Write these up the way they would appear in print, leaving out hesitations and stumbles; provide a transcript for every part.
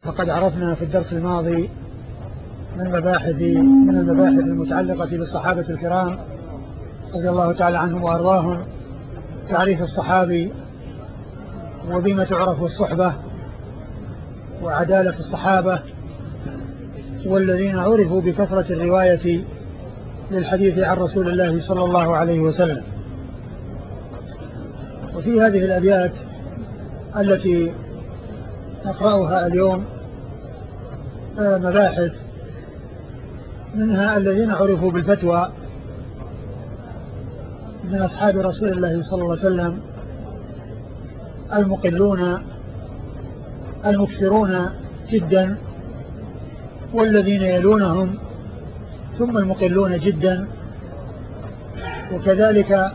فقد عرفنا في الدرس الماضي من المباحث المتعلقة بالصحابة الكرام رضي الله تعالى عنهم وأرضاهم تعريف الصحابي وبما تعرف الصحبة وعدالة الصحابة والذين عرفوا بكثرة الرواية للحديث عن رسول الله صلى الله عليه وسلم. وفي هذه الأبيات التي نقرأها اليوم مباحث، منها الذين عرفوا بالفتوى من أصحاب رسول الله صلى الله عليه وسلم المقلون المكثرون جدا، والذين يلونهم ثم المقلون جدا، وكذلك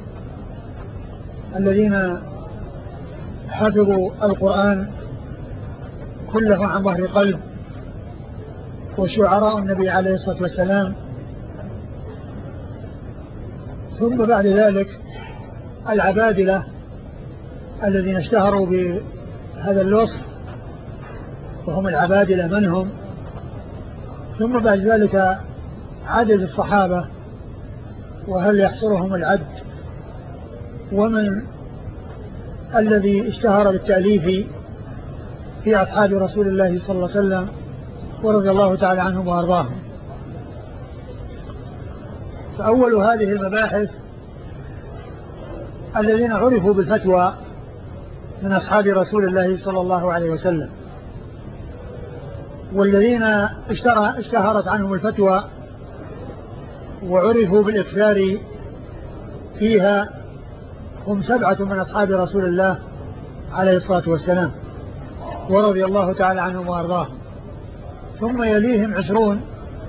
الذين حفظوا القرآن كله عن ظهر قلب، وشعراء النبي عليه الصلاة والسلام. ثم بعد ذلك العبادلة الذين اشتهروا بهذا الوصف، وهم العبادلة من هم. ثم بعد ذلك عدد الصحابة، وهل يحصرهم العد، ومن الذي اشتهر بالتأليف في أصحاب رسول الله صلى الله عليه وسلم ورضي الله تعالى عنهم وأرضاهم. فأول هذه المباحث الذين عرفوا بالفتوى من أصحاب رسول الله صلى الله عليه وسلم، والذين اشتهرت عنهم الفتوى وعرفوا بالإكثار فيها هم 7 من أصحاب رسول الله عليه الصلاة والسلام ورضي الله تعالى عنهم وأرضاهم. ثم يليهم 20،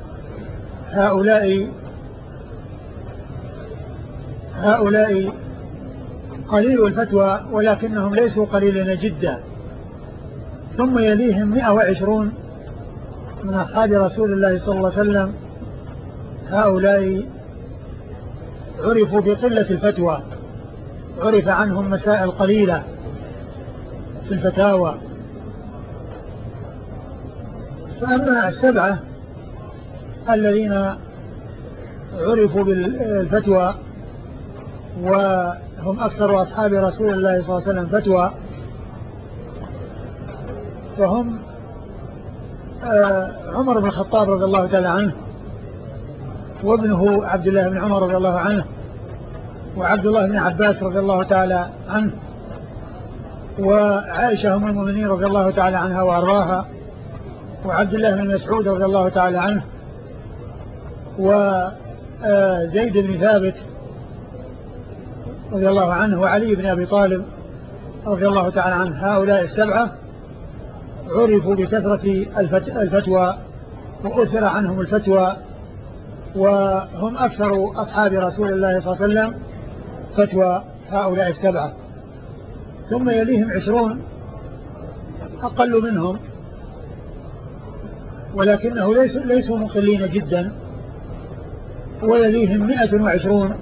هؤلاء قليل الفتوى ولكنهم ليسوا قليلين جدا. ثم يليهم 120 من أصحاب رسول الله صلى الله عليه وسلم، هؤلاء عرفوا بقلة الفتوى، عرف عنهم مسائل قليلة في الفتاوى. فأما 7 الذين عرفوا بالفتوى وهم أكثر أصحاب رسول الله صلى الله عليه وسلم فتوى، فهم عمر بن الخطاب رضي الله تعالى عنه، وابنه عبد الله بن عمر رضي الله عنه، وعبد الله بن عباس رضي الله تعالى عنه، وعائشة أم المؤمنين رضي الله تعالى عنها وأرضاها، وعبد الله بن مسعود رضي الله تعالى عنه، وزيد بن ثابت رضي الله عنه، وعلي بن أبي طالب رضي الله تعالى عنه. هؤلاء 7 عرفوا بكثرة الفتوى وأثر عنهم الفتوى، وهم أكثر أصحاب رسول الله صلى الله عليه وسلم فتوى، هؤلاء 7. ثم يليهم 20 أقل منهم ولكنه ليسوا مقلين جدا، ويليهم 120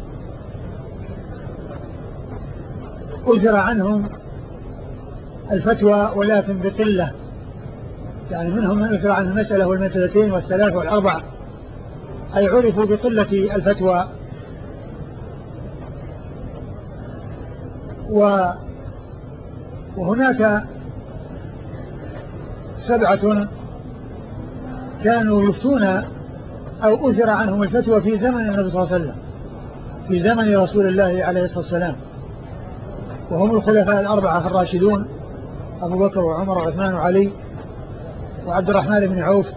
أثر عنهم الفتوى ولكن بقلة، يعني منهم من أثر عن المسألة والمسألتين والثلاث والأربع، أي عرفوا بقلة الفتوى. وهناك 7 كانوا يفتون أو أثر عنهم الفتوى في زمن النبي صلى الله عليه وسلم، في زمن رسول الله عليه الصلاة والسلام، وهم الخلفاء ال4 الراشدون، أبو بكر وعمر وعثمان وعلي وعبد الرحمن بن عوف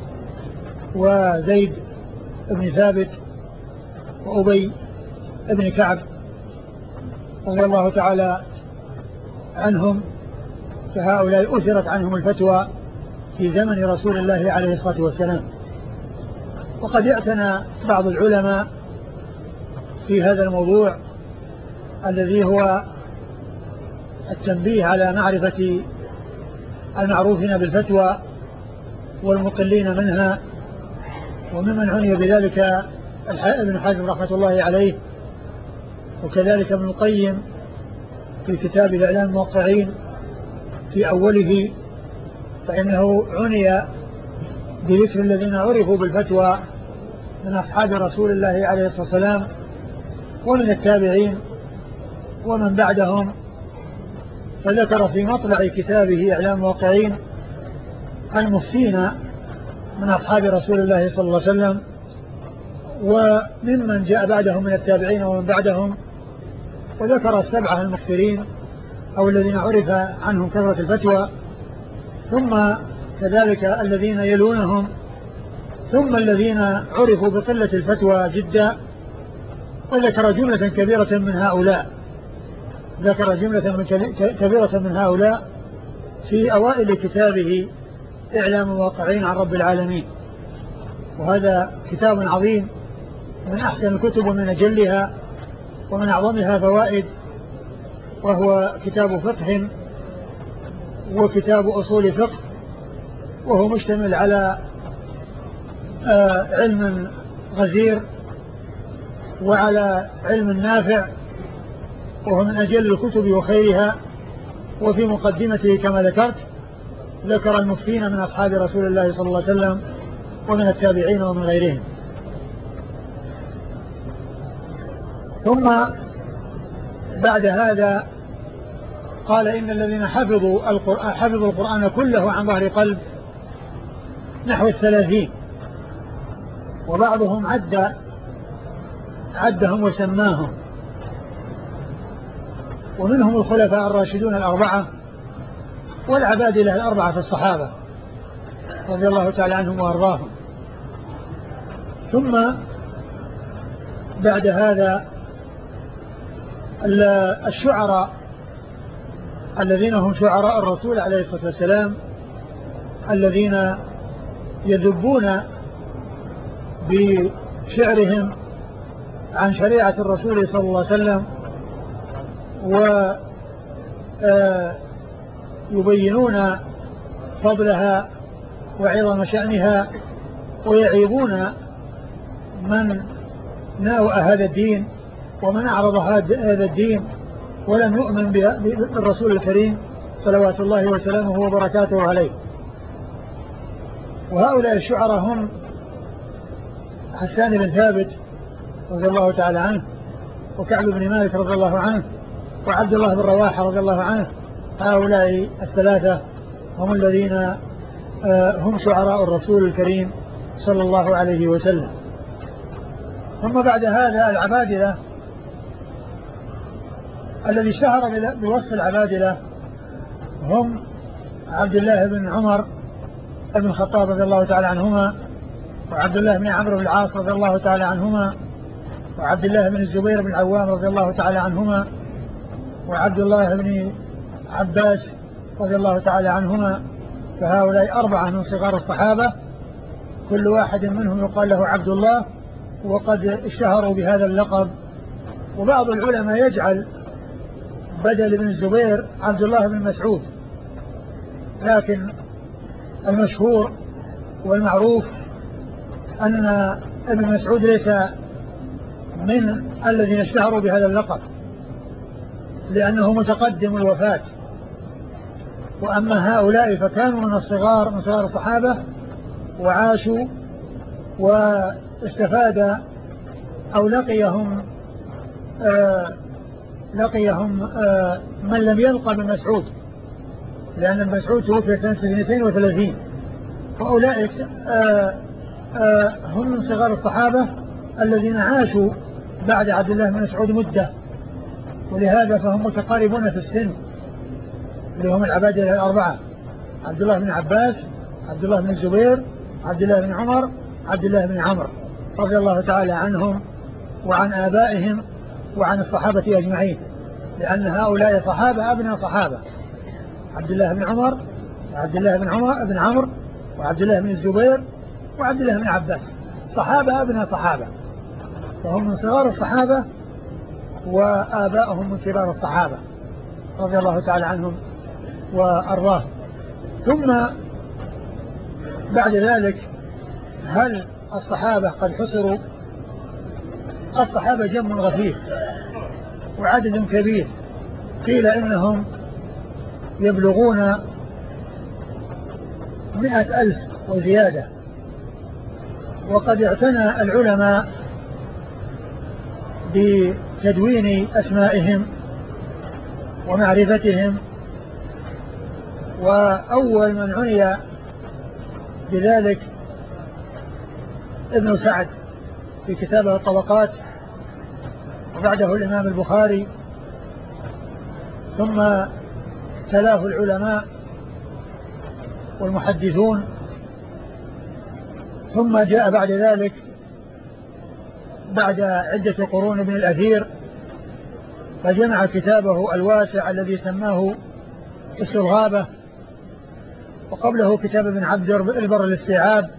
وزيد بن ثابت وأبي بن كعب رضي الله تعالى عنهم. فهؤلاء أثرت عنهم الفتوى في زمن رسول الله عليه الصلاة والسلام. وقد اعتنى بعض العلماء في هذا الموضوع الذي هو التنبيه على معرفة المعروفين بالفتوى والمقلين منها، وممن عني بذلك ابن حزم رحمة الله عليه، وكذلك ابن القيم في كتاب إعلام الموقعين في أوله فإنه عني بذكر الذين عرفوا بالفتوى من أصحاب رسول الله عليه الصلاة والسلام ومن التابعين ومن بعدهم، فذكر في مطلع كتابه إعلام الواقعين المفتين من أصحاب رسول الله صلى الله عليه وسلم وممن جاء بعدهم من التابعين ومن بعدهم، وذكر السبعة المكثرين أو الذين عرف عنهم كثرة الفتوى، ثم كذلك الذين يلونهم، ثم الذين عرفوا بقلة الفتوى جدا، وذكر جملة كبيرة من هؤلاء، ذكر جملة كبيرة من هؤلاء في أوائل كتابه إعلام الواقعين عن رب العالمين. وهذا كتاب عظيم من أحسن الكتب ومن أجلها ومن أعظمها فوائد، وهو كتاب فقه وكتاب أصول فقه، وهو مشتمل على علم غزير وعلى علم نافع، وهو من أجل الكتب وخيرها. وفي مقدمته كما ذكرت ذكر المفتين من أصحاب رسول الله صلى الله عليه وسلم ومن التابعين ومن غيرهم. ثم بعد هذا قال إن الذين حفظوا القرآن كله عن ظهر قلب نحو 30، وبعضهم عدهم وسماهم، ومنهم الخلفاء الراشدون الأربعة والعبادلة الأربعة في الصحابة رضي الله تعالى عنهم وأرضاهم. ثم بعد هذا الشعراء الذين هم شعراء الرسول عليه الصلاة والسلام، الذين يذبون بشعرهم عن شريعة الرسول صلى الله عليه وسلم ويبينون فضلها وعظم شأنها، ويعيبون من ناوأ هذا الدين ومن أعرض هذا الدين ولم يؤمن بالرسول الكريم صلوات الله وسلامه وبركاته عليه. وهؤلاء الشعراء هم حسان بن ثابت رضي الله تعالى عنه، وكعب بن مالك رضي الله عنه، وعبد الله بن رواحة رضي الله عنه. هؤلاء الثلاثة هم الذين هم شعراء الرسول الكريم صلى الله عليه وسلم. ثم بعد هذا العبادلة، الذي اشتهر بوصف العبادلة هم عبد الله بن عمر بن الخطاب رضي الله تعالى عنهما، وعبد الله بن عمرو بن العاص رضي الله تعالى عنهما، وعبد الله بن الزبير بن العوام رضي الله تعالى عنهما، وعبد الله بن عباس رضي الله تعالى عنهما. فهؤلاء أربعة من صغار الصحابة، كل واحد منهم يقال له عبد الله، وقد اشتهروا بهذا اللقب. وبعض العلماء يجعل بدل ابن الزبير عبد الله بن مسعود، لكن المشهور والمعروف أن ابن مسعود ليس من الذين اشتهروا بهذا اللقب، لأنه متقدم الوفاة. وأما هؤلاء فكانوا من صغار الصحابة، وعاشوا واستفاد أو لقيهم من لم يلقى من مسعود، لأن ابن مسعود توفي سنة 32، وأولئك هم من صغار الصحابة الذين عاشوا بعد عبد الله بن مسعود مدة، ولهذا فهم متقاربون في السن، اللي هم العبادلة الأربعة: عبد الله بن عباس، عبد الله بن الزبير، عبد الله بن عمر، عبد الله بن عمرو، رضي الله تعالى عنهم وعن آبائهم وعن الصحابة أجمعين، لأن هؤلاء صحابة أبناء صحابة: عبد الله بن عمر، وعبد الله بن عمرو، وعبد الله بن الزبير، وعبد الله بن عباس، صحابة أبناء صحابة، فهم من صغار الصحابة وآبائهم من كبار الصحابة رضي الله تعالى عنهم وأرضاهم. ثم بعد ذلك، هل الصحابة قد حصروا؟ الصحابة جم غفير وعدد كبير، قيل إنهم يبلغون 100,000 وزيادة. وقد اعتنى العلماء بتدوين أسمائهم ومعرفتهم، وأول من عني بذلك ابن سعد في كتابه الطبقات، وبعده الإمام البخاري، ثم تلاه العلماء والمحدثون، ثم جاء بعد ذلك بعد عدة قرون ابن الأثير، فجمع كتابه الواسع الذي سماه اسم الغابة، وقبله كتاب ابن عبد البر الاستيعاب،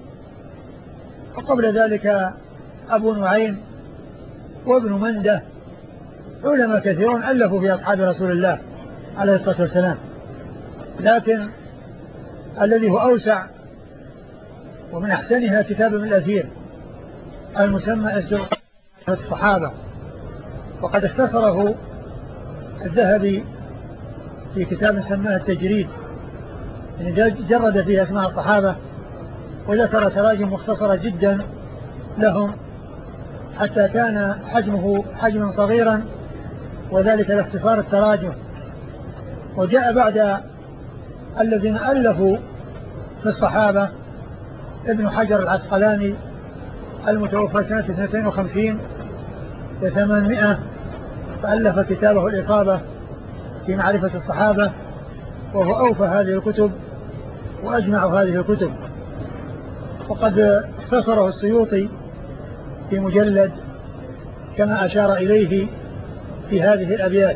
وقبل ذلك أبو نعيم وابن منده. علماء كثيرون ألفوا في أصحاب رسول الله عليه الصلاة والسلام، لكن الذي هو أوسع ومن أحسنها كتاب ابن الأثير المسمى اسم الصحابة، وقد اختصره الذهبي في كتاب سماه التجريد، يعني جرد فيه أسماء الصحابة وذكر تراجم مختصرة جدا لهم، حتى كان حجمه حجما صغيرا، وذلك لاختصار التراجم. وجاء بعد الذين ألفوا في الصحابة ابن حجر العسقلاني المتوفى سنة 52 و800، فألف كتابه الإصابة في معرفة الصحابة، وهو أوفى هذه الكتب وأجمع هذه الكتب. وقد اختصره السيوطي في مجلد كما أشار إليه في هذه الأبيات.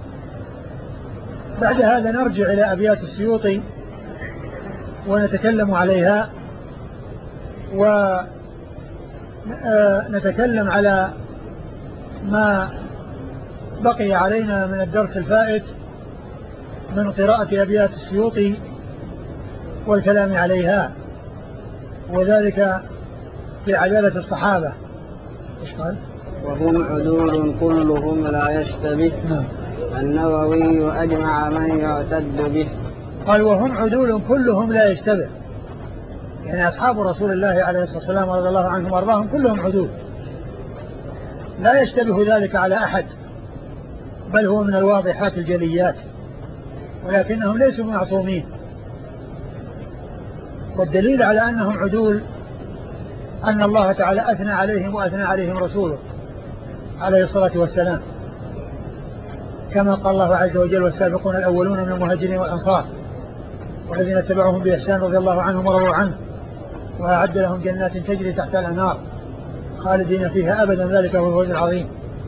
بعد هذا نرجع إلى أبيات السيوطي ونتكلم عليها، ونتكلم على ما بقي علينا من الدرس الفائت من قراءة أبيات السيوطي والكلام عليها، وذلك في عدالة الصحابة. إيش قال؟ وهم عدول كلهم لا يشتبه. النووي أجمع من يعتد به. قال وهم عدول كلهم لا يشتبه، يعني أصحاب رسول الله عليه الصلاة والسلام رضي الله عنهم وارضاهم كلهم عدول، لا يشتبه ذلك على أحد، بل هو من الواضحات الجليات، ولكنهم ليسوا معصومين. والدليل على أنهم عدول أن الله تعالى أثنى عليهم وأثنى عليهم رسوله عليه الصلاة والسلام، كما قال الله عز وجل والسابقون الأولون من المهاجرين والأنصار والذين اتبعوهم بإحسان رضي الله عنهم ورضوا عنه وأعد لهم جنات تجري تحت الأنهار خالدين فيها أبدا، ذلك هو الفوز العظيم.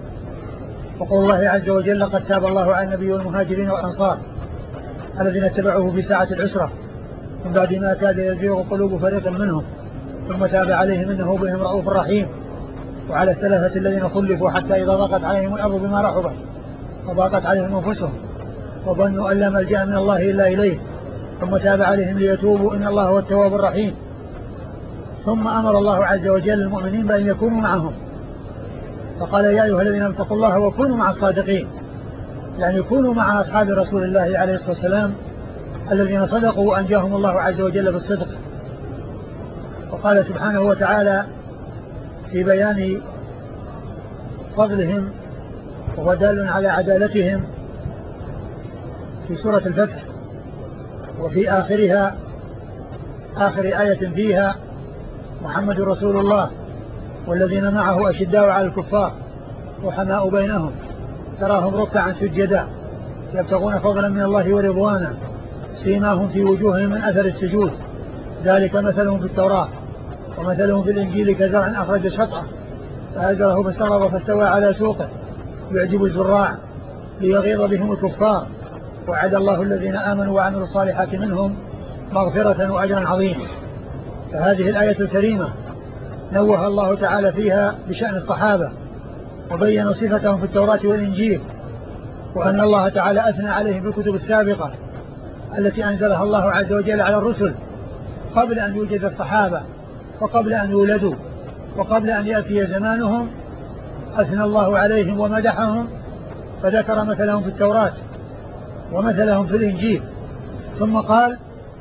وقول الله عز وجل لقد تاب الله على النبي والمهاجرين والأنصار الذين اتبعوه في ساعة العسرة من بعد ما كاد يزيغ قلوب فريق منهم ثم تاب عليهم إنه بهم رؤوف رحيم. وعلى الثلاثة الذين خلفوا حتى إذا ضاقت عليهم الأرض بما رحبت وضاقت عليهم أنفسهم وظنوا أن لا ملجأ من الله إلا إليه ثم تاب عليهم ليتوبوا إن الله هو التواب الرحيم. ثم أمر الله عز وجل المؤمنين بأن يكونوا معهم، فقال يا أيها الذين اتقوا الله وكونوا مع الصادقين، يعني يكونوا مع أصحاب رسول الله عليه الصلاة والسلام الذين صدقوا وأنجاهم الله عز وجل بالصدق. وقال سبحانه وتعالى في بيان فضلهم وهو دال على عدالتهم في سورة الفتح وفي آخرها آخر آية فيها محمد رسول الله والذين معه أشداء على الكفار رحماء بينهم تراهم ركعا سجدا يبتغون فضلا من الله ورضوانا سيماهم في وجوههم من أثر السجود ذلك مثلهم في التوراة ومثلهم في الإنجيل كزرع أخرج شطأه فأزره فاستغلظ فاستوى على سوقه يعجب الزراع ليغيظ بهم الكفار وعد الله الذين آمنوا وعملوا الصالحات منهم مغفرة وأجرا عظيما. فهذه الآية الكريمة نوه الله تعالى فيها بشأن الصحابة وبين صفتهم في التوراة والإنجيل، وأن الله تعالى أثنى عليهم في الكتب السابقة التي أنزلها الله عز وجل على الرسل قبل أن يوجد الصحابة وقبل أن يولدوا وقبل أن يأتي زمانهم. أثنى الله عليهم ومدحهم فذكر مثلهم في التوراة ومثلهم في الإنجيل، ثم قال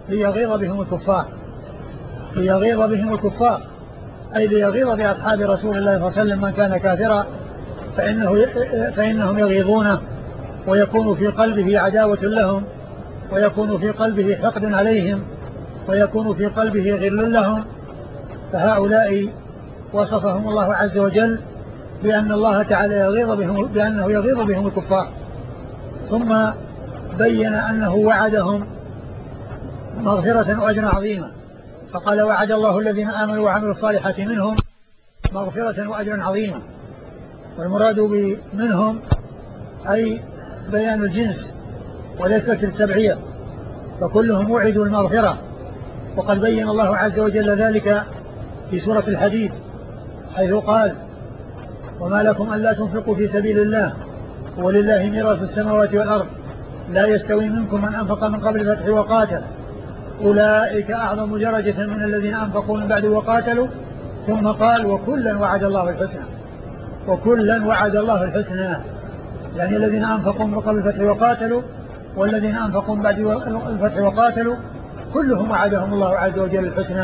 ليغيظ بهم الكفار، ليغيظ بهم الكفار، أي ليغيظ بأصحاب رسول الله صلى الله عليه وسلم من كان كافرا فإنهم يغيظونه، ويكون في قلبه عداوة لهم، ويكون في قلبه حقد عليهم، ويكون في قلبه غل لهم. فهؤلاء وصفهم الله عز وجل بأن الله تعالى يغيظ بهم، بأنه يغيظ بهم الكفار، ثم بين أنه وعدهم مغفرة وأجرا عظيما، فقال وعد الله الذين آمنوا وعملوا الصالحات منهم مغفرة وأجرا عظيما. والمراد منهم أي بيان الجنس وليست التبعية، فكلهم وعدوا المغفرة، وقد بين الله عز وجل ذلك في سورة الحديد حيث قال وما لكم ألا تنفقوا في سبيل الله ولله ميراث السماوات والأرض لا يستوي منكم من أنفق من قبل الفتح وقاتل أولئك أعظم درجة من الذين أنفقوا من بعد وقاتلوا، ثم قال وكلا وعد الله الحسنى، وكلا وعد الله الحسنى، يعني الذين أنفقوا من قبل الفتح وقاتلوا والذين أنفقوا من بعد الفتح وقاتلوا كلهم وعدهم الله عز وجل الحسنى.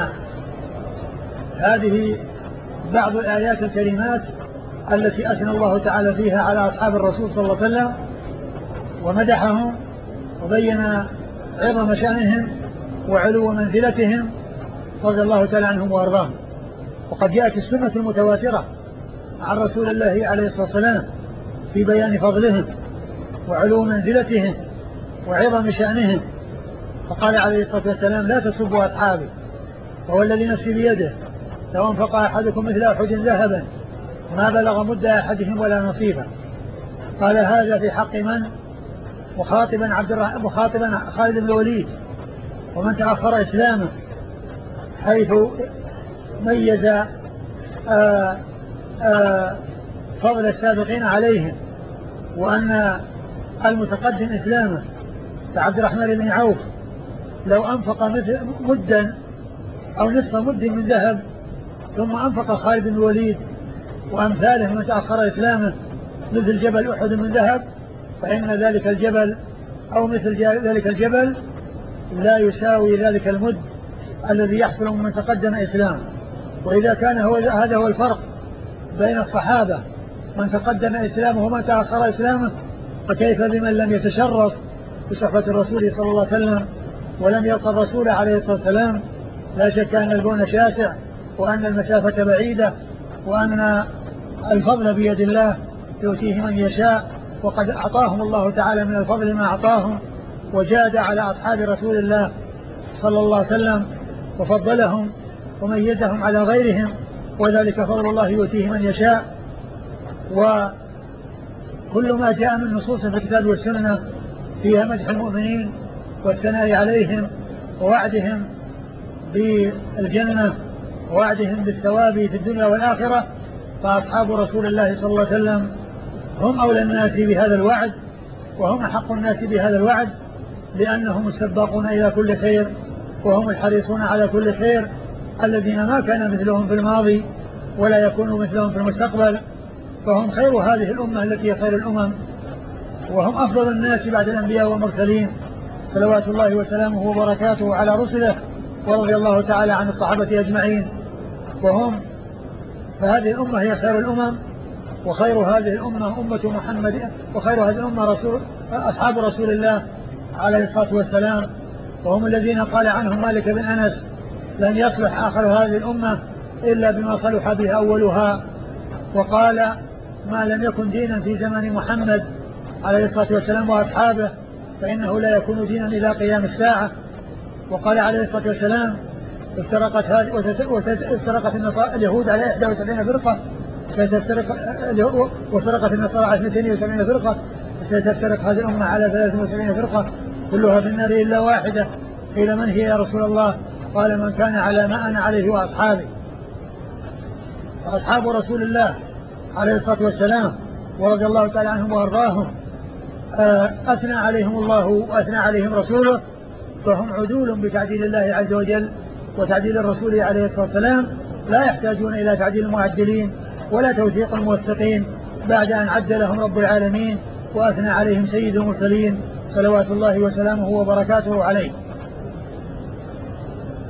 هذه بعض الآيات الكريمات التي أثنى الله تعالى فيها على أصحاب الرسول صلى الله عليه وسلم ومدحهم وبين عظم شأنهم وعلو منزلتهم رضي الله تعالى عنهم وأرضاهم. وقد جاءت السنة المتواترة عن رسول الله عليه الصلاة والسلام في بيان فضلهم وعلو منزلتهم وعظم شأنهم، فقال عليه الصلاة والسلام لا تسبوا أصحابي وهو الذي نفسي بيده لو أنفق أحدكم مثل أحد ذهبا ما بلغ مد أحدهم ولا نصيفا. قال هذا في حق من؟ مخاطبا خالد بن الوليد ومن تأخر إسلامه، حيث ميز فضل السابقين عليهم، وأن المتقدم إسلامه كعبد الرحمن بن عوف لو أنفق مدا أو نصف مد من ذهب ثم أنفق خالد بن الوليد وأمثاله من تأخر إسلامه مثل جبل أحد من ذهب، فإن ذلك الجبل أو مثل ذلك الجبل لا يساوي ذلك المد الذي يحصل من تقدم إسلامه. وإذا كان هذا هو الفرق بين الصحابة من تقدم إسلامه ومن تأخر إسلامه، فكيف بمن لم يتشرف بصحبة الرسول صلى الله عليه وسلم ولم يلقى الرسول عليه الصلاة والسلام. لا شك أن البون شاسع وأن المسافة بعيدة وأن الفضل بيد الله يؤتيه من يشاء، وقد أعطاهم الله تعالى من الفضل ما أعطاهم وجاد على أصحاب رسول الله صلى الله عليه وسلم وفضلهم وميزهم على غيرهم، وذلك فضل الله يؤتيه من يشاء. وكل ما جاء من نصوص في الكتاب والسنة فيها مدح المؤمنين والثناء عليهم ووعدهم بالجنة ووعدهم بالثواب في الدنيا والآخرة، فأصحاب رسول الله صلى الله عليه وسلم هم أولى الناس بهذا الوعد وهم أحق الناس بهذا الوعد، لأنهم السباقون إلى كل خير وهم الحريصون على كل خير الذين ما كان مثلهم في الماضي ولا يكون مثلهم في المستقبل، فهم خير هذه الأمة التي هي خير الأمم، وهم أفضل الناس بعد الأنبياء والمرسلين صلوات الله وسلامه وبركاته على رسله، ورضي الله تعالى عن الصحابة أجمعين. فهذه الأمة هي خير الأمم، وخير هذه الأمة أمة محمد، وخير هذه الأمة أصحاب رسول الله عليه الصلاة والسلام، وهم الذين قال عنهم مالك بن أنس لن يصلح آخر هذه الأمة إلا بما صلح به أولها، وقال ما لم يكن دينا في زمن محمد عليه الصلاة والسلام وأصحابه فإنه لا يكون دينا إلى قيام الساعة. وقال عليه الصلاة والسلام افترقت اليهود على 71 فرقة وفترقت النصارى على 72 فرقة، وستفترق هذه الأمة على 73 فرقة كلها في النار إلا واحدة. قيل من هي يا رسول الله؟ قال من كان على ما أنا عليه وأصحابي. وأصحاب رسول الله عليه الصلاة والسلام ورضي الله تعالى عنهم وأرضاهم أثنى عليهم الله وأثنى عليهم رسوله، فهم عدول بتعديل الله عز وجل وتعديل الرسول عليه الصلاة والسلام، لا يحتاجون إلى تعديل المعدلين ولا توثيق الموثقين بعد أن عد لهم رب العالمين وأثنى عليهم سيد المرسلين صلوات الله وسلامه وبركاته عليه.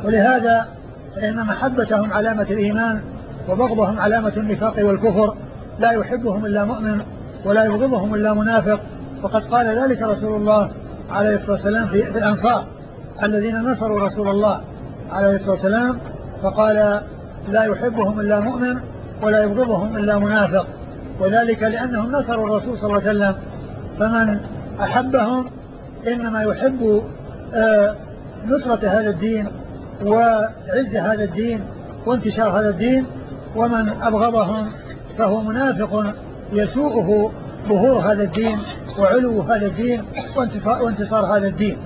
ولهذا فإن محبتهم علامة الإيمان وبغضهم علامة النفاق والكفر، لا يحبهم إلا مؤمن ولا يبغضهم إلا منافق. وقد قال ذلك رسول الله عليه الصلاة والسلام في الأنصار الذين نصروا رسول الله عليه الصلاة والسلام، فقال لا يحبهم إلا مؤمن ولا يبغضهم إلا منافق، وذلك لأنهم نصروا الرسول صلى الله عليه وسلم. فمن أحبهم إنما يحب نصرة هذا الدين وعز هذا الدين وانتشار هذا الدين، ومن أبغضهم فهو منافق يسوءه ظهور هذا الدين وعلو هذا الدين وانتصار هذا الدين.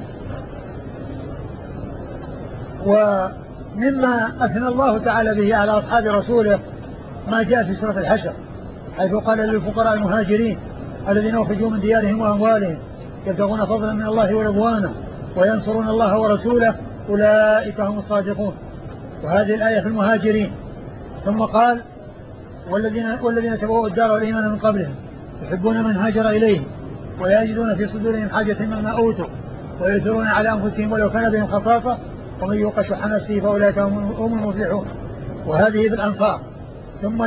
ومما أثنى الله تعالى به على أصحاب رسوله ما جاء في سورة الحشر، حيث قال للفقراء المهاجرين الذين أخرجوا من ديارهم وأموالهم يبتغون فضلا من الله ورضوانه وينصرون الله ورسوله أولئك هم الصادقون. وهذه الآية في المهاجرين. ثم قال والذين تبوأوا الدار والإيمان من قبلهم يحبون من هاجر إليه ولا يجدون في صدورهم حاجة مما أوتوا ويؤثرون على أنفسهم ولو كان بهم خصاصة ومن يوق شح نفسه فأولئك هم المفلحون. وهذه بالأنصار. ثم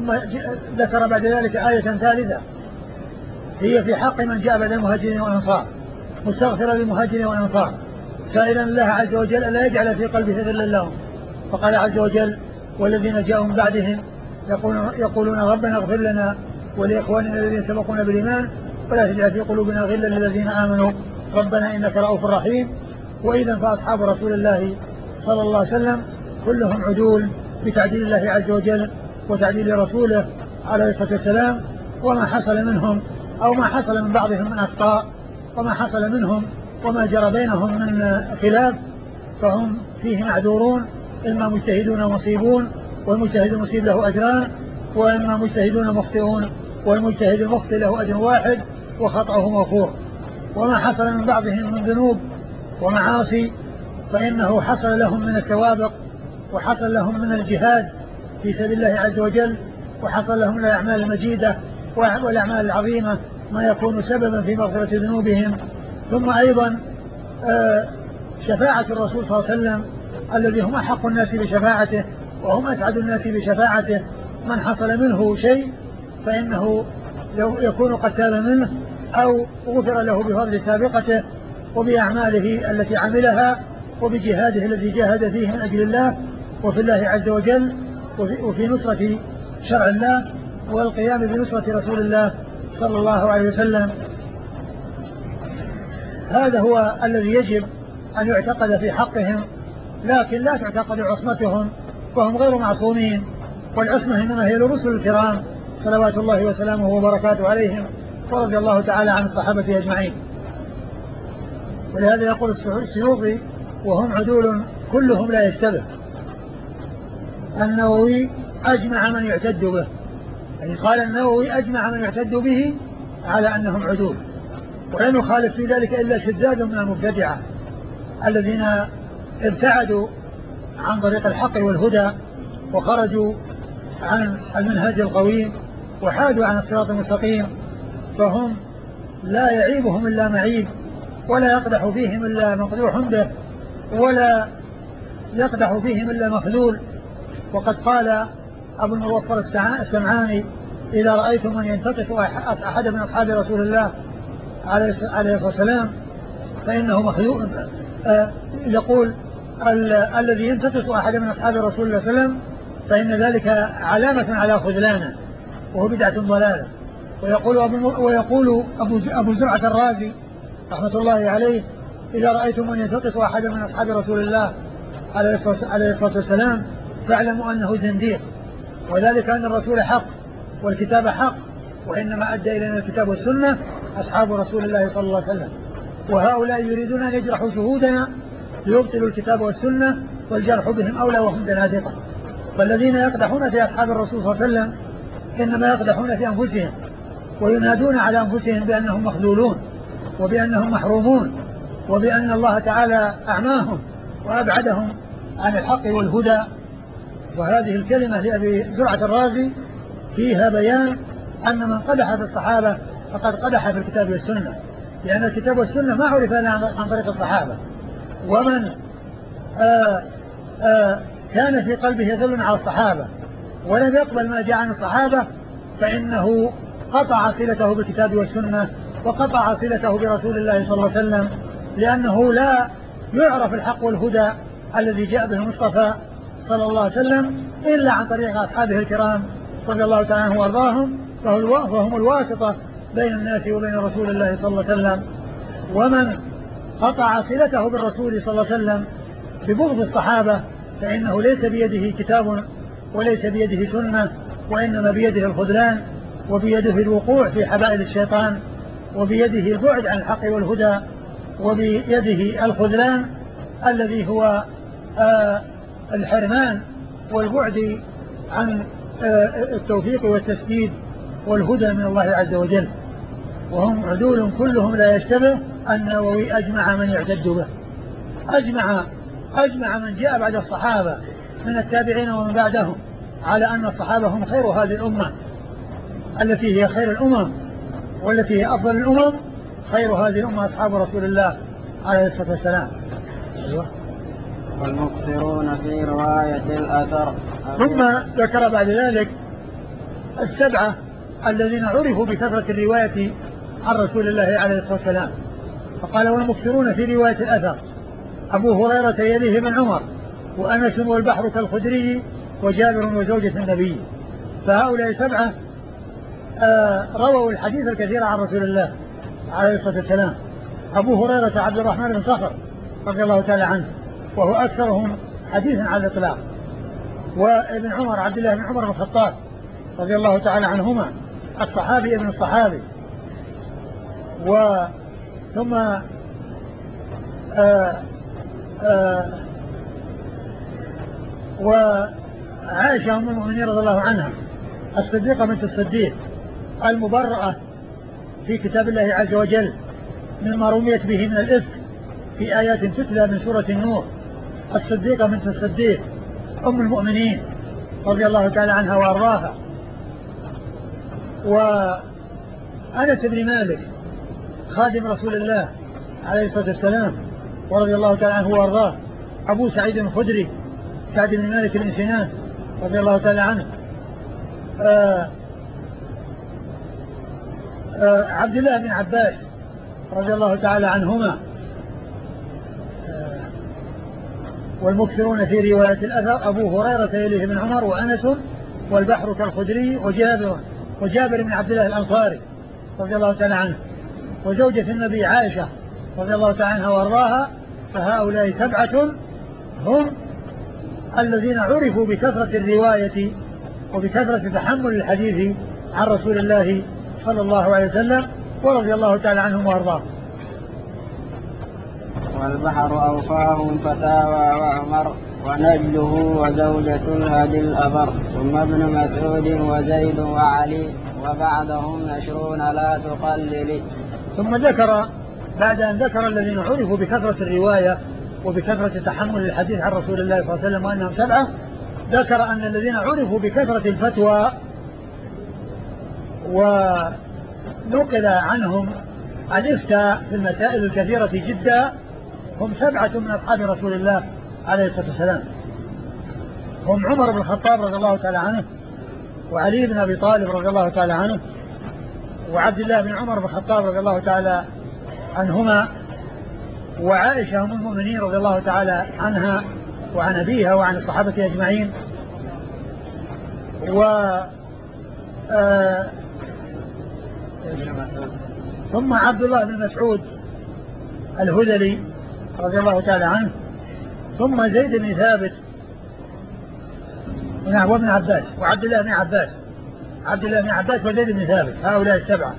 ذكر بعد ذلك آية ثالثة هي في حق من جاء بعد المهاجرين والأنصار، مستغفرا للمهاجرين والأنصار سائلا الله عز وجل ألا يجعل في قلبه غلا لهم، فقال عز وجل والذين جاءوا من بعدهم يقولون ربنا اغفر لنا ولإخواننا الذين سبقونا بالإيمان ولا تجعل في قلوبنا غلا للذين آمنوا ربنا إنك رؤوف رحيم. وإذا فأصحاب رسول الله صلى الله عليه وسلم كلهم عدول بتعديل الله عز وجل وتعديل رسوله عليه الصلاة والسلام، وما حصل منهم أو ما حصل من بعضهم من أخطاء وما حصل منهم وما جرى بينهم من خلاف فهم فيه معذورون، إما مجتهدون مصيبون والمجتهد المصيب له أجران، وإما مجتهدون مخطئون والمجتهد المخطئ له أجر واحد وخطأه مغفور. وما حصل من بعضهم من ذنوب ومعاصي فإنه حصل لهم من السوابق وحصل لهم من الجهاد في سبيل الله عز وجل، وحصل لهم من الأعمال المجيدة والأعمال العظيمة ما يكون سببا في مغفرة ذنوبهم. ثم أيضا شفاعة الرسول صلى الله عليه وسلم الذي هم أحق الناس بشفاعته وهم أسعد الناس بشفاعته، من حصل منه شيء فإنه يكون قد تاب منه أو غفر له بفضل سابقته وبأعماله التي عملها وبجهاده الذي جاهد فيه من أجل الله وفي الله عز وجل وفي نصرة شرع الله والقيام بنصرة رسول الله صلى الله عليه وسلم. هذا هو الذي يجب أن يعتقد في حقهم، لكن لا تعتقد عصمتهم فهم غير معصومين، والعصمة إنما هي للرسل الكرام صلوات الله وسلامه وبركاته عليهم ورضي الله تعالى عن الصحابة أجمعين. ولهذا يقول السيوطي وهم عدول كلهم لا يشتبه. النووي أجمع من يعتد به، يعني قال النووي أجمع من يعتد به على أنهم عدول، ولم يخالف في ذلك إلا شذاذ من المبتدعة الذين ابتعدوا عن طريق الحق والهدى وخرجوا عن المنهج القويم وحادوا عن الصراط المستقيم، فهم لا يعيبهم إلا معيب ولا يقدح فيهم إلا مقدوح به ولا يقدح فيهم إلا مخذول. وقد قال أبو المظفر السمعاني إذا رأيتم من ينتقص أحد من أصحاب رسول الله عليه الصلاة والسلام فإنه مخذول. يقول الذي ينتقص أحد من أصحاب رسول الله صلى الله عليه وسلم فإن ذلك علامة على خذلانه وهو بدعة ضلالة. ويقول أبو زرعة الرازي رحمة الله عليه إذا رأيتم من ينتقص أحد من أصحاب رسول الله عليه الصلاة والسلام فاعلموا أنه زنديق، وذلك أن الرسول حق والكتاب حق، وإنما أدى إلينا الكتاب والسنة أصحاب رسول الله صلى الله عليه وسلم، وهؤلاء يريدون أن يجرحوا شهودنا ليبطلوا الكتاب والسنة والجرح بهم أولى وهم زنادقة. فالذين يقدحون في أصحاب الرسول صلى الله عليه وسلم إنما يقدحون في أنفسهم وينادون على أنفسهم بأنهم مخذولون وبأنهم محرومون وبأن الله تعالى أعماهم وأبعدهم عن الحق والهدى. وهذه الكلمة لأبي زرعة الرازي فيها بيان أن من قدح في الصحابة فقد قدح في الكتاب والسنة، لأن الكتاب والسنة ما عرف إلا عن طريق الصحابة، ومن كان في قلبه غل على الصحابة ولم يقبل ما جاء عن الصحابة فإنه قطع صلته بالكتاب والسنة وقطع صلته برسول الله صلى الله عليه وسلم، لأنه لا يعرف الحق والهدى الذي جاء به المصطفى صلى الله عليه وسلم إلا عن طريق أصحابه الكرام رضي الله تعالى عنهم وارضاهم، فهم الواسطة بين الناس وبين رسول الله صلى الله عليه وسلم. ومن قطع صلته بالرسول صلى الله عليه وسلم ببغض الصحابة فإنه ليس بيده كتاب وليس بيده سنة، وإنما بيده الخذلان وبيده الوقوع في حبائل الشيطان وبيده البعد عن الحق والهدى وبيده الخذلان الذي هو الحرمان والبعد عن التوفيق والتسديد والهدى من الله عز وجل. وهم عدول كلهم لا يشتبه. النووي أجمع من يعتد به، أجمع من جاء بعد الصحابة من التابعين ومن بعدهم على أن الصحابة هم خير هذه الأمة التي هي خير الأمم والتي هي أفضل الأمم. خير هذه الأمة أصحاب رسول الله عليه الصلاة والسلام. أيوة. والمكثرون في رواية الأثر. ثم ذكر بعد ذلك السبعة الذين عرفوا بكثرة الرواية عن رسول الله عليه الصلاة والسلام، فقال والمكثرون في رواية الأثر أبو هريرة يليه بن عمر وأنس والبحر كالخدري وجابر وزوجة النبي. فهؤلاء سبعة رووا الحديث الكثير عن رسول الله عليه الصلاة والسلام. أبو هريرة عبد الرحمن بن صخر رضي الله تعالى عنه وهو أكثرهم حديثا على الإطلاق، وابن عمر عبد الله بن عمر بن الخطاب رضي الله تعالى عنهما الصحابي ابن الصحابي. ثم وعائشة أم المؤمنين رضي الله عنها الصديقة بنت الصديق المبرأة في كتاب الله عز وجل مما رميت به من الإفك في آيات تتلى من سورة النور. الصديقة بنت الصديق أم المؤمنين رضي الله تعالى عنها وأرضاها. وأنس بن مالك خادم رسول الله عليه الصلاة والسلام ورضي الله تعالى عنه وأرضاه. أبو سعيد الخدري سعد بن مالك بن سنان رضي الله تعالى عنه. عبد الله بن عباس رضي الله تعالى عنهما. والمكثرون في رواية الأثر أبو هريرة يليه بن عمر وأنس والبحر كالخدري وجابر بن عبد الله الأنصاري رضي الله تعالى عنه وزوجة النبي عائشة رضي الله تعالى عنها وارضاها. فهؤلاء سبعة هم الذين عرفوا بكثرة الرواية وبكثرة تحمل الحديث عن رسول الله صلى الله عليه وسلم ورضي الله تعالى عنهم وارضاهم. والبحر أوفاهم فتاوى وعمر ونجله وزوجة الهدي الأبر ثم ابن مسعود وزيد وعلي وبعدهم 20 لا تقلل. ثم ذكر بعد أن ذكر الذين عرفوا بكثرة الرواية وبكثرة تحمل الحديث عن رسول الله صلى الله عليه وسلم وأنهم سبعة، ذكر أن الذين عرفوا بكثرة الفتوى ونقل عنهم الإفتاء في المسائل الكثيرة جدا هم سبعة من أصحاب رسول الله عليه الصلاة والسلام. هم عمر بن الخطاب رضي الله تعالى عنه وعلي بن أبي طالب رضي الله تعالى عنه وعبد الله بن عمر بن الخطاب رضي الله تعالى عنهما وعائشة أم المؤمنين رضي الله تعالى عنها وعن أبيها وعن الصحابة أجمعين. ثم عبد الله بن مسعود الهذلي رضي الله تعالى عنه ثم زيد بن ثابت وابن عباس وعبد الله بن عباس وزيد بن ثابت. هؤلاء السبعة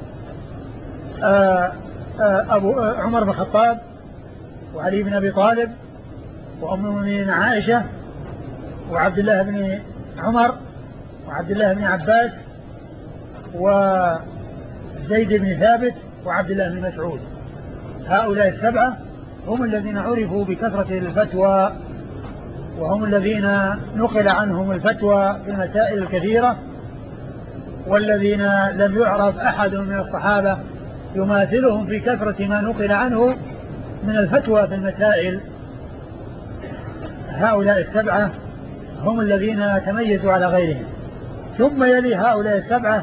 أبو عمر بن الخطاب وعلي بن أبي طالب وأم المؤمنين عائشة وعبد الله بن عمر وعبد الله بن عباس وزيد بن ثابت وعبد الله بن مسعود. هؤلاء السبعة هم الذين عرفوا بكثرة الفتوى وهم الذين نقل عنهم الفتوى في المسائل الكثيرة والذين لم يعرف أحد من الصحابة يماثلهم في كثرة ما نقل عنه من الفتوى في المسائل. هؤلاء السبعة هم الذين تميزوا على غيرهم. ثم يلي هؤلاء السبعة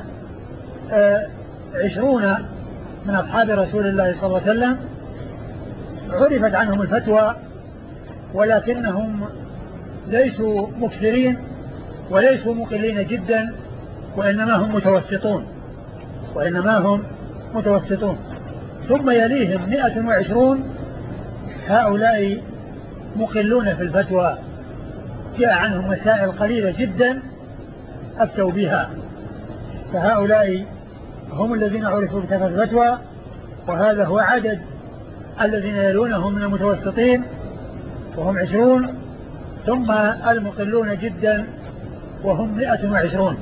20 من أصحاب رسول الله صلى الله عليه وسلم عرفت عنهم الفتوى، ولكنهم ليسوا مكثرين وليسوا مقلين جدا، وإنما هم متوسطون. ثم يليهم 120 هؤلاء مقلون في الفتوى، جاء عنهم مسائل قليلة جدا أفتوا بها، فهؤلاء هم الذين عرفوا بكثرة الفتوى، وهذا هو عدد الذين يلونهم من المتوسطين وهم 20، ثم المقلون جدا وهم 120.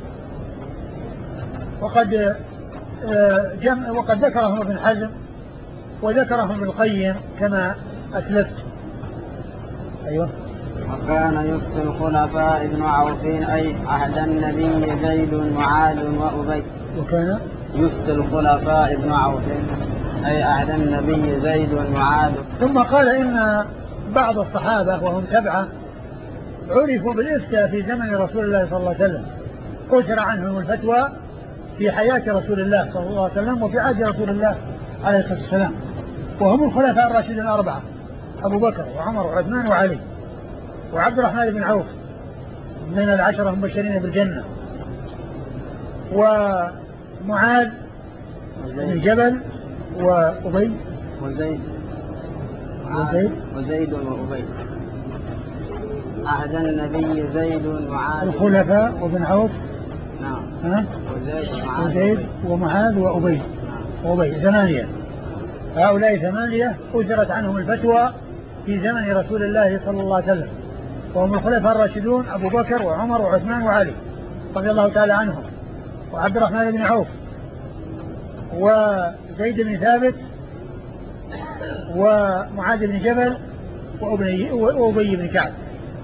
وقد ذكرهم ابن حزم وذكرهم ابن القيم كما أسلفت. أيوة. وكان يفتي الخلفاء ابن عوف أي عهد النبي زيد معاذ وأبي. وكان يفتي الخلفاء ابن عوف أي عهد النبي زيد معاذ. ثم قال إن بعض الصحابة وهم 7 عرفوا بالإفتاء في زمن رسول الله صلى الله عليه وسلم، أثر عنهم الفتوى في حياة رسول الله صلى الله عليه وسلم وفي عهد رسول الله عليه الصلاة والسلام، وهم الخلفاء الراشدين 4، أبو بكر وعمر وعثمان وعلي وعبد الرحمن بن عوف من العشرة المبشرين بالجنة، ومعاذ بن جبل وأبي وزيد وأبي. عهد النبي زيد معاذ. الخلفاء وابن عوف. نعم. وزيد ومعاذ وأبي. وأبي 8. هؤلاء 8 أثرت عنهم الفتوى في زمن رسول الله صلى الله عليه وسلم، وهم الخلفاء الراشدون أبو بكر وعمر وعثمان وعلي رضي الله تعالى عنهم، وعبد الرحمن بن عوف وزيد بن ثابت ومعاذ بن جبل وأبي بن كعب.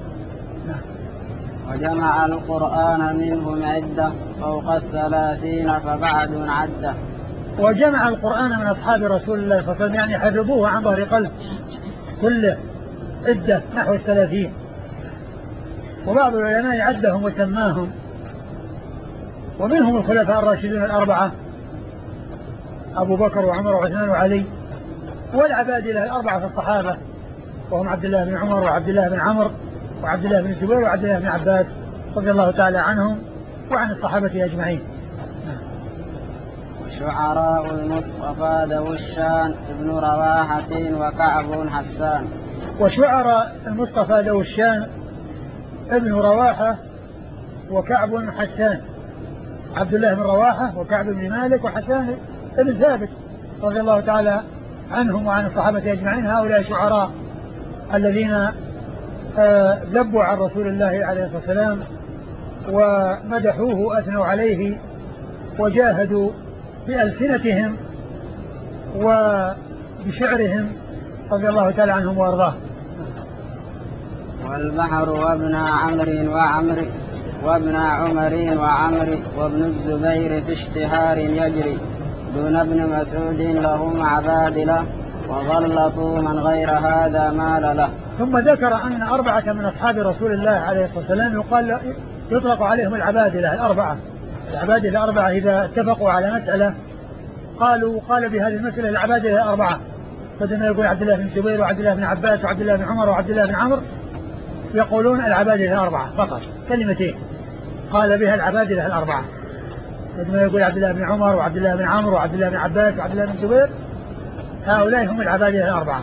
وجمع القرآن منهم عدة فوق 30 فبعد عدة. وجمع القرآن من أصحاب رسول الله صلى الله عليه وسلم يعني حفظوه عن ظهر قلب كله عدة نحو 30، وبعض العلماء عدهم وسماهم، ومنهم الخلفاء الراشدون 4 أبو بكر وعمر وعثمان وعلي، والعبادلة 4 في الصحابة وهم عبد الله بن عمر وعبد الله بن عمرو وعبد الله بن الزبير وعبد الله بن عباس رضي الله تعالى عنهم وعن الصحابة أجمعين. وشعراء المصطفى ذو الشان ابن رواحة وكعب حسان. وشعراء المصطفى ذو الشان ابن رواحة وكعب حسان، عبد الله بن رواحة وكعب بن مالك وحسان بن ثابت رضي الله تعالى عنهم وعن الصحابة أجمعين. هؤلاء شعراء الذين ذبوا عن رسول الله عليه الصلاة والسلام ومدحوه وأثنوا عليه وجاهدوا بألسنتهم وبشعرهم رضي الله تعالى عنهم وأرضاه. والبحر وابن عمرو وابن عمر وعمر وابن الزبير في اشتهار يجري دون ابن مسعود لهم عبادلة وغلطوا من غير هذا مال له. ثم ذكر أن 4 من أصحاب رسول الله عليه الصلاة والسلام يطلق عليهم العبادلة 4. العبادلة 4 إذا اتفقوا على مسألة قال بهذه المسألة العبادلة 4، بدل ما يقول عبد الله بن الزبير وعبد الله بن عباس وعبد الله بن عمر وعبد الله بن عمرو يقولون العبادلة 4 فقط، كلمتين قال بها العبادلة 4، بدل ما يقول عبد الله بن عمر وعبد الله بن عمرو وعبد الله بن عباس وعبد الله بن الزبير، هؤلاء هم العبادلة 4.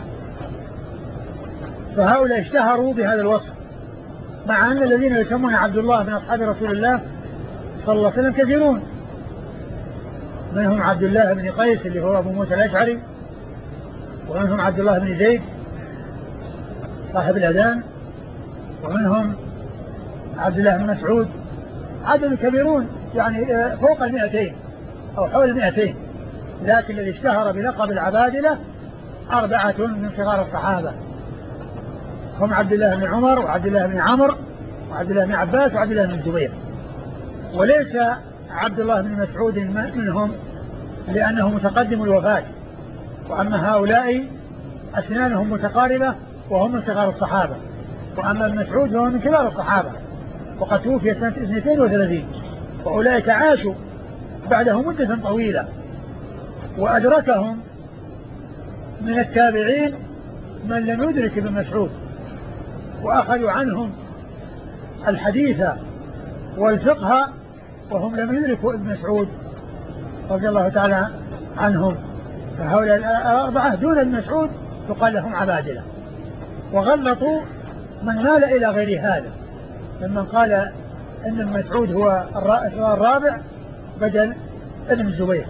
فهؤلاء اشتهروا بهذا الوصف، مع أن الذين يسمون عبد الله من أصحاب رسول الله صلى الله عليه وسلم كثيرون، منهم عبد الله بن قيس اللي هو أبو موسى الأشعري، ومنهم عبد الله بن زيد صاحب الأذان، ومنهم عبد الله بن مسعود، عدد كبيرون يعني فوق 200 أو حول 200. لكن الذي اشتهر بلقب العبادلة 4 من صغار الصحابة، هم عبد الله بن عمر وعبد الله بن عمرو وعبد الله بن عباس وعبد الله بن الزبير، وليس عبد الله بن مسعود منهم لأنه متقدم الوفاة، وأما هؤلاء أسنانهم متقاربة وهم من صغار الصحابة، وأما ابن مسعود فهو من كبار الصحابة وقد توفي سنة 32 وأولئك عاشوا بعده مدة طويلة وأدركهم من التابعين من لم يدرك ابن مسعود وأخذوا عنهم الحديث والفقه وهم لم يدركوا ابن مسعود رضي الله تعالى عنهم. فهؤلاء الأربعة دون ابن مسعود يقال لهم عبادلة. وغلطوا من مال إلى غير هذا ممن قال إن ابن مسعود هو الرابع بدل ابن الزبير.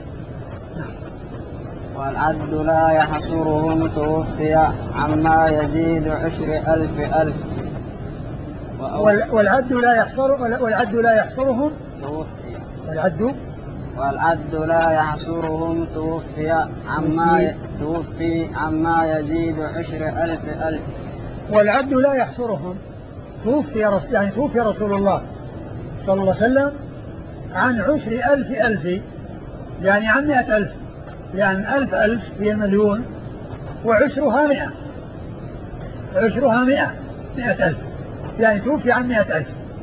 والعد لا يحصرهم توفي عما يزيد 10,000. والعد لا يحصرهم توفي. والعد لا يحصرهم توفي عما يزيد 10,000. والعد لا يحصرهم توفي رسول الله صلى الله عليه وسلم عن 10,000 يعني عن 100,000 لأن 1000 هي مليون وعشرها 100,000 يعني توفي عن 100,000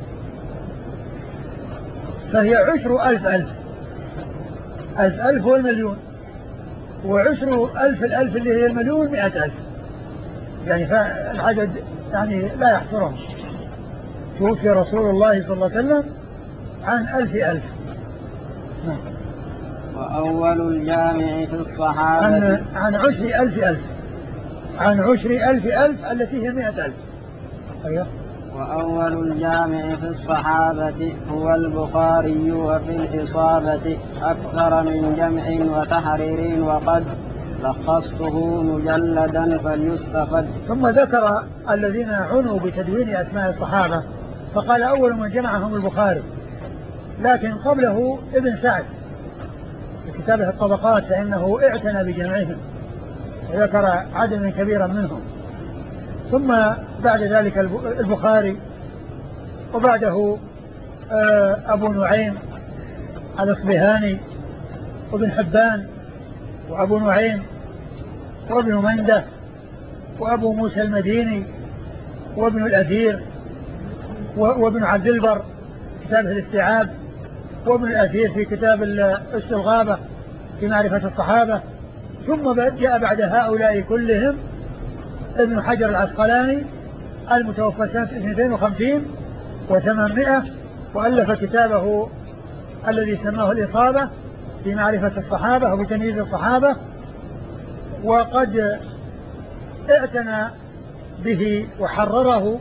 فهي عشر 1000 1000 هو المليون وعشر 1000 اللي هي المليون 100,000 يعني فالعدد يعني لا يحصرهم. توفي رسول الله صلى الله عليه وسلم عن 1000. نعم. وأول الجامع في الصحابة عن 10,000 عن 10,000 التي هي 100,000. أيوه. وأول الجامع في الصحابة هو البخاري وفي الإصابة أكثر من جمع وتحرير وقد لخصته مجلدا فليستفد. ثم ذكر الذين عنوا بتدوين أسماء الصحابة فقال أول من جمعهم البخاري لكن قبله ابن سعد في كتابه الطبقات فإنه اعتنى بجمعهم وذكر عددا كبيرا منهم. ثم بعد ذلك البخاري وبعده أبو نعيم الأصبهاني وابن حبان وأبو نعيم وابن منده وأبو موسى المديني وابن الأثير وابن عبد البر كتابه الاستيعاب وابن الأثير في كتاب أسد الغابة في معرفة الصحابة. ثم جاء بعد هؤلاء كلهم ابن حجر العسقلاني المتوفى سنة 52 و800 وألف كتابه الذي سماه الإصابة في معرفة الصحابة وفي تمييز الصحابة وقد اعتنى به وحرره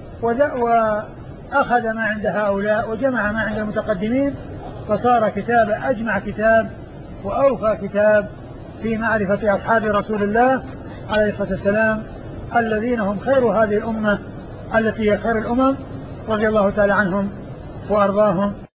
وأخذ ما عند هؤلاء وجمع ما عند المتقدمين فصار كتاب أجمع كتاب وأوفى كتاب في معرفة أصحاب رسول الله عليه الصلاة والسلام الذين هم خير هذه الأمة التي هي خير الأمم رضي الله تعالى عنهم وأرضاهم.